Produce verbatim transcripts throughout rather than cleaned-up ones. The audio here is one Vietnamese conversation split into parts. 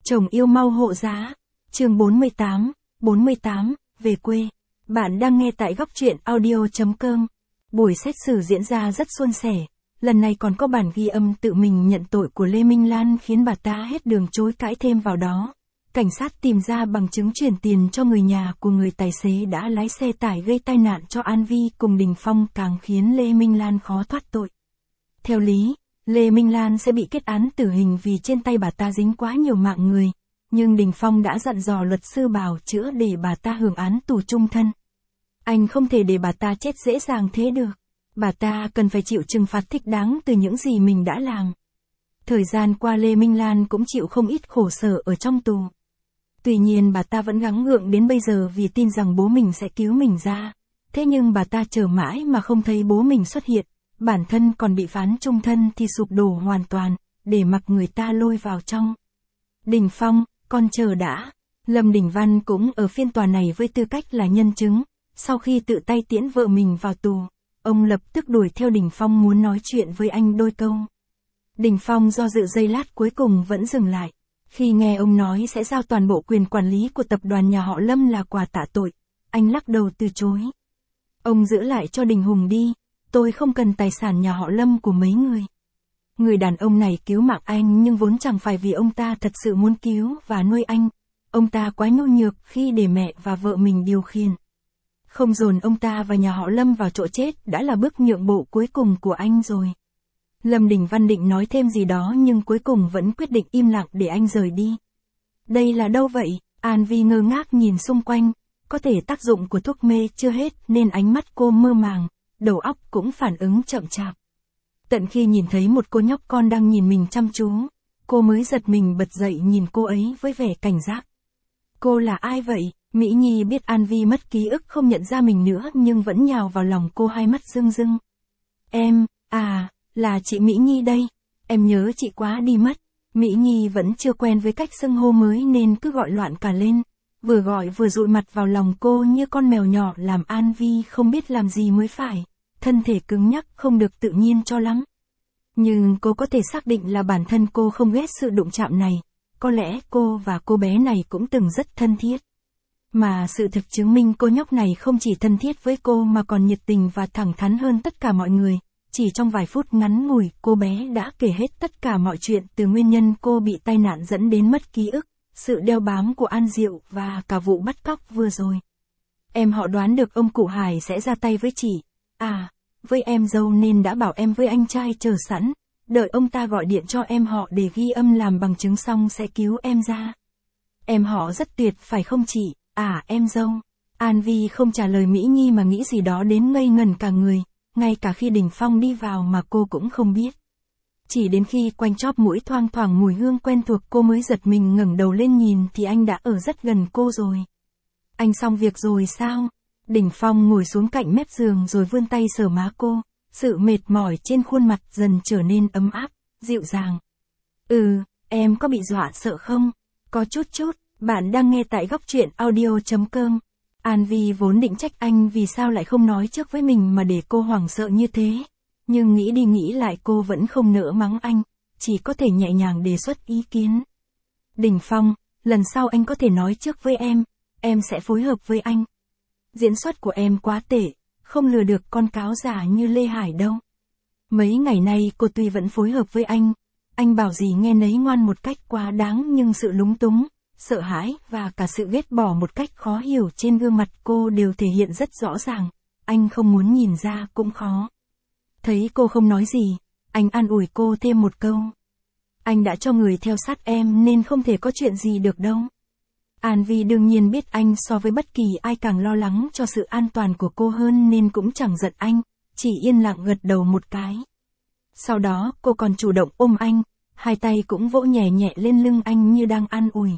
Chồng yêu mau hộ giá. Chương bốn mươi tám, bốn mươi tám, về quê. Bạn đang nghe tại góc truyện audio chấm com. Buổi xét xử diễn ra rất suôn sẻ. Lần này còn có bản ghi âm tự mình nhận tội của Lê Minh Lan khiến bà ta hết đường chối cãi thêm vào đó. Cảnh sát tìm ra bằng chứng chuyển tiền cho người nhà của người tài xế đã lái xe tải gây tai nạn cho An Vi cùng Đình Phong càng khiến Lê Minh Lan khó thoát tội. Theo lý, Lê Minh Lan sẽ bị kết án tử hình vì trên tay bà ta dính quá nhiều mạng người, nhưng Đình Phong đã dặn dò luật sư bào chữa để bà ta hưởng án tù chung thân. Anh không thể để bà ta chết dễ dàng thế được. Bà ta cần phải chịu trừng phạt thích đáng từ những gì mình đã làm. Thời gian qua Lê Minh Lan cũng chịu không ít khổ sở ở trong tù. Tuy nhiên bà ta vẫn gắng gượng đến bây giờ vì tin rằng bố mình sẽ cứu mình ra. Thế nhưng bà ta chờ mãi mà không thấy bố mình xuất hiện. Bản thân còn bị phán chung thân thì sụp đổ hoàn toàn, để mặc người ta lôi vào trong. Đình Phong, con chờ đã. Lâm Đình Văn cũng ở phiên tòa này với tư cách là nhân chứng. Sau khi tự tay tiễn vợ mình vào tù, ông lập tức đuổi theo Đình Phong muốn nói chuyện với anh đôi câu. Đình Phong do dự giây lát cuối cùng vẫn dừng lại. Khi nghe ông nói sẽ giao toàn bộ quyền quản lý của tập đoàn nhà họ Lâm là quà tạ tội, anh lắc đầu từ chối. Ông giữ lại cho Đình Hùng đi, tôi không cần tài sản nhà họ Lâm của mấy người. Người đàn ông này cứu mạng anh nhưng vốn chẳng phải vì ông ta thật sự muốn cứu và nuôi anh. Ông ta quá nhu nhược khi để mẹ và vợ mình điều khiển. Không dồn ông ta và nhà họ Lâm vào chỗ chết đã là bước nhượng bộ cuối cùng của anh rồi. Lâm Đình Văn định nói thêm gì đó nhưng cuối cùng vẫn quyết định im lặng để anh rời đi. Đây là đâu vậy? An Vi ngơ ngác nhìn xung quanh, có thể tác dụng của thuốc mê chưa hết nên ánh mắt cô mơ màng, đầu óc cũng phản ứng chậm chạp. Tận khi nhìn thấy một cô nhóc con đang nhìn mình chăm chú, cô mới giật mình bật dậy nhìn cô ấy với vẻ cảnh giác. Cô là ai vậy? Mỹ Nhi biết An Vi mất ký ức không nhận ra mình nữa nhưng vẫn nhào vào lòng cô hai mắt rưng rưng. Em, à, là chị Mỹ Nhi đây. Em nhớ chị quá đi mất. Mỹ Nhi vẫn chưa quen với cách xưng hô mới nên cứ gọi loạn cả lên. Vừa gọi vừa dụi mặt vào lòng cô như con mèo nhỏ làm An Vi không biết làm gì mới phải. Thân thể cứng nhắc không được tự nhiên cho lắm. Nhưng cô có thể xác định là bản thân cô không ghét sự đụng chạm này. Có lẽ cô và cô bé này cũng từng rất thân thiết. Mà sự thực chứng minh cô nhóc này không chỉ thân thiết với cô mà còn nhiệt tình và thẳng thắn hơn tất cả mọi người. Chỉ trong vài phút ngắn ngủi, cô bé đã kể hết tất cả mọi chuyện từ nguyên nhân cô bị tai nạn dẫn đến mất ký ức, sự đeo bám của An Diệu và cả vụ bắt cóc vừa rồi. Em họ đoán được ông cụ Hải sẽ ra tay với chị. À, với em dâu nên đã bảo em với anh trai chờ sẵn, đợi ông ta gọi điện cho em họ để ghi âm làm bằng chứng xong sẽ cứu em ra. Em họ rất tuyệt phải không chị? À em dâu. An Vi không trả lời Mỹ Nhi mà nghĩ gì đó đến ngây ngần cả người, ngay cả khi Đình Phong đi vào mà cô cũng không biết. Chỉ đến khi quanh chóp mũi thoang thoảng mùi hương quen thuộc cô mới giật mình ngẩng đầu lên nhìn thì anh đã ở rất gần cô rồi. Anh xong việc rồi sao? Đình Phong ngồi xuống cạnh mép giường rồi vươn tay sờ má cô, sự mệt mỏi trên khuôn mặt dần trở nên ấm áp, dịu dàng. Ừ, em có bị dọa sợ không? Có chút chút. Bạn đang nghe tại góc truyện audio chấm com. An Vi vốn định trách anh vì sao lại không nói trước với mình mà để cô hoảng sợ như thế. Nhưng nghĩ đi nghĩ lại cô vẫn không nỡ mắng anh, chỉ có thể nhẹ nhàng đề xuất ý kiến. Đình Phong, lần sau anh có thể nói trước với em, em sẽ phối hợp với anh. Diễn xuất của em quá tệ, không lừa được con cáo giả như Lê Hải đâu. Mấy ngày nay cô tuy vẫn phối hợp với anh, anh bảo gì nghe nấy ngoan một cách quá đáng nhưng sự lúng túng, sợ hãi và cả sự ghét bỏ một cách khó hiểu trên gương mặt cô đều thể hiện rất rõ ràng, anh không muốn nhìn ra cũng khó. Thấy cô không nói gì, anh an ủi cô thêm một câu. Anh đã cho người theo sát em nên không thể có chuyện gì được đâu. An Vi đương nhiên biết anh so với bất kỳ ai càng lo lắng cho sự an toàn của cô hơn nên cũng chẳng giận anh, chỉ yên lặng gật đầu một cái. Sau đó cô còn chủ động ôm anh, hai tay cũng vỗ nhẹ nhẹ lên lưng anh như đang an ủi.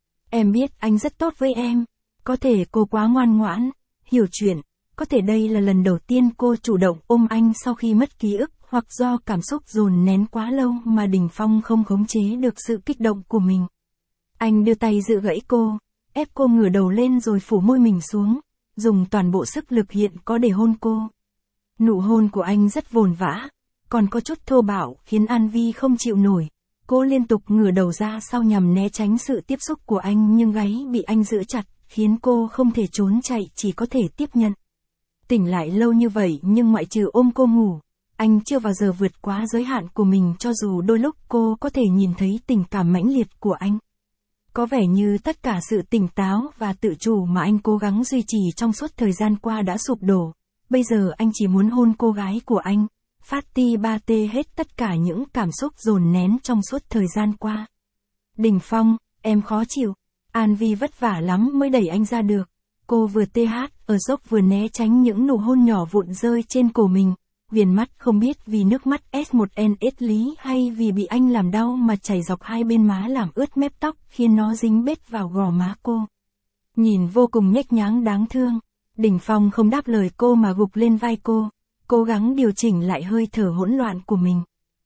Em biết anh rất tốt với em, có thể cô quá ngoan ngoãn, hiểu chuyện, có thể đây là lần đầu tiên cô chủ động ôm anh sau khi mất ký ức hoặc do cảm xúc dồn nén quá lâu mà Đình Phong không khống chế được sự kích động của mình. Anh đưa tay giữ gãy cô, ép cô ngửa đầu lên rồi phủ môi mình xuống, dùng toàn bộ sức lực hiện có để hôn cô. Nụ hôn của anh rất vồn vã, còn có chút thô bạo khiến An Vi không chịu nổi. Cô liên tục ngửa đầu ra sau nhằm né tránh sự tiếp xúc của anh nhưng gáy bị anh giữ chặt, khiến cô không thể trốn chạy, chỉ có thể tiếp nhận. Tỉnh lại lâu như vậy nhưng ngoại trừ ôm cô ngủ, anh chưa bao giờ vượt quá giới hạn của mình, cho dù đôi lúc cô có thể nhìn thấy tình cảm mãnh liệt của anh. Có vẻ như tất cả sự tỉnh táo và tự chủ mà anh cố gắng duy trì trong suốt thời gian qua đã sụp đổ. Bây giờ anh chỉ muốn hôn cô gái của anh, phát ti ba tê hết tất cả những cảm xúc dồn nén trong suốt thời gian qua. Đình Phong, em khó chịu. An Vi vất vả lắm mới đẩy anh ra được. Cô vừa tê hát ở dốc vừa né tránh những nụ hôn nhỏ vụn rơi trên cổ mình. Viền mắt không biết vì nước mắt S một N S lý hay vì bị anh làm đau mà chảy dọc hai bên má làm ướt mép tóc, khiến nó dính bết vào gò má cô. Nhìn vô cùng nhếch nhác đáng thương. Đình Phong không đáp lời cô mà gục lên vai cô, cố gắng điều chỉnh lại hơi thở hỗn loạn của mình.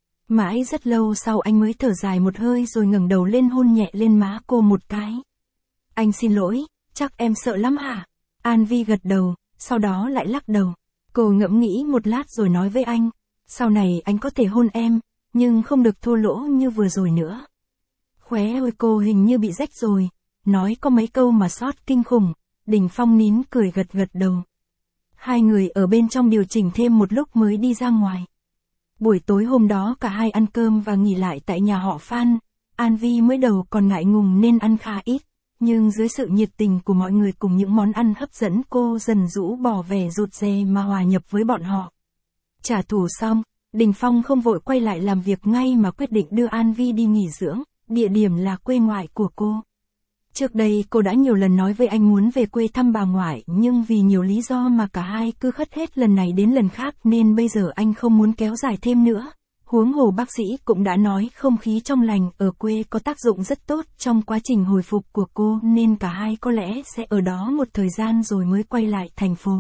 Mãi rất lâu sau anh mới thở dài một hơi rồi ngẩng đầu lên hôn nhẹ lên má cô một cái. Anh xin lỗi, chắc em sợ lắm hả? An Vi gật đầu, sau đó lại lắc đầu. Cô ngẫm nghĩ một lát rồi nói với anh, sau này anh có thể hôn em, nhưng không được thô lỗ như vừa rồi nữa. Khóe môi cô hình như bị rách rồi, nói có mấy câu mà sót kinh khủng. Đình Phong nín cười gật gật đầu. Hai người ở bên trong điều chỉnh thêm một lúc mới đi ra ngoài. Buổi tối hôm đó cả hai ăn cơm và nghỉ lại tại nhà họ Phan. An Vi mới đầu còn ngại ngùng nên ăn khá ít, nhưng dưới sự nhiệt tình của mọi người cùng những món ăn hấp dẫn, cô dần rũ bỏ vẻ rụt rè mà hòa nhập với bọn họ. Trả thù xong, Đình Phong không vội quay lại làm việc ngay mà quyết định đưa An Vi đi nghỉ dưỡng, địa điểm là quê ngoại của cô. Trước đây cô đã nhiều lần nói với anh muốn về quê thăm bà ngoại, nhưng vì nhiều lý do mà cả hai cứ khất hết lần này đến lần khác nên bây giờ anh không muốn kéo dài thêm nữa. Huống hồ bác sĩ cũng đã nói không khí trong lành ở quê có tác dụng rất tốt trong quá trình hồi phục của cô, nên cả hai có lẽ sẽ ở đó một thời gian rồi mới quay lại thành phố.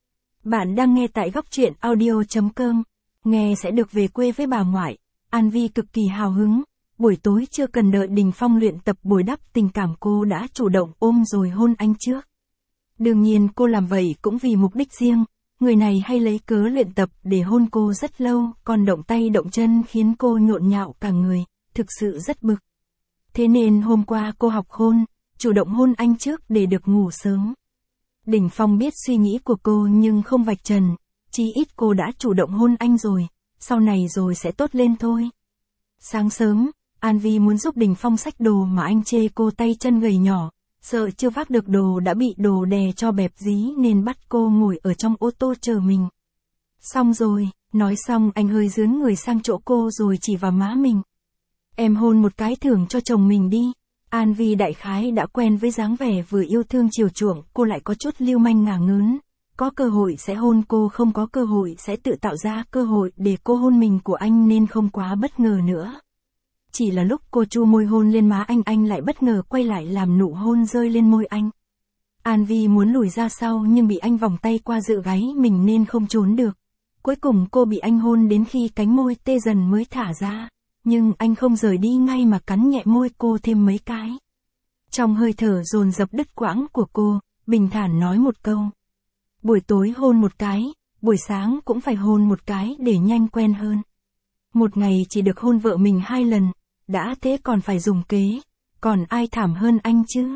Bạn đang nghe tại góc truyện audio chấm com. Nghe sẽ được về quê với bà ngoại. An Vi cực kỳ hào hứng. Buổi tối chưa cần đợi Đình Phong luyện tập bồi đắp tình cảm, cô đã chủ động ôm rồi hôn anh trước. Đương nhiên cô làm vậy cũng vì mục đích riêng. Người này hay lấy cớ luyện tập để hôn cô rất lâu, còn động tay động chân khiến cô nhộn nhạo cả người, thực sự rất bực. Thế nên hôm qua cô học hôn, chủ động hôn anh trước để được ngủ sớm. Đình Phong biết suy nghĩ của cô nhưng không vạch trần, chí ít cô đã chủ động hôn anh rồi, sau này rồi sẽ tốt lên thôi. Sáng sớm, An Vi muốn giúp Đình Phong xách đồ mà anh chê cô tay chân gầy nhỏ, sợ chưa vác được đồ đã bị đồ đè cho bẹp dí nên bắt cô ngồi ở trong ô tô chờ mình. Xong rồi, nói xong anh hơi dướn người sang chỗ cô rồi chỉ vào má mình. Em hôn một cái thưởng cho chồng mình đi. An Vi đại khái đã quen với dáng vẻ vừa yêu thương chiều chuộng, cô lại có chút lưu manh ngả ngớn. Có cơ hội sẽ hôn cô, không có cơ hội sẽ tự tạo ra cơ hội để cô hôn mình của anh nên không quá bất ngờ nữa. Chỉ là lúc cô chu môi hôn lên má anh, anh lại bất ngờ quay lại làm nụ hôn rơi lên môi anh. An Vi muốn lùi ra sau nhưng bị anh vòng tay qua giữ gáy mình nên không trốn được. Cuối cùng cô bị anh hôn đến khi cánh môi tê dần mới thả ra. Nhưng anh không rời đi ngay mà cắn nhẹ môi cô thêm mấy cái. Trong hơi thở dồn dập đứt quãng của cô, bình thản nói một câu. Buổi tối hôn một cái, buổi sáng cũng phải hôn một cái để nhanh quen hơn. Một ngày chỉ được hôn vợ mình hai lần, đã thế còn phải dùng kế, còn ai thảm hơn anh chứ?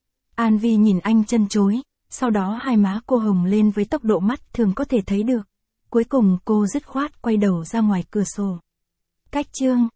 An Vi nhìn anh chân chối, sau đó hai má cô hồng lên với tốc độ mắt thường có thể thấy được. Cuối cùng cô dứt khoát quay đầu ra ngoài cửa sổ. Cách chương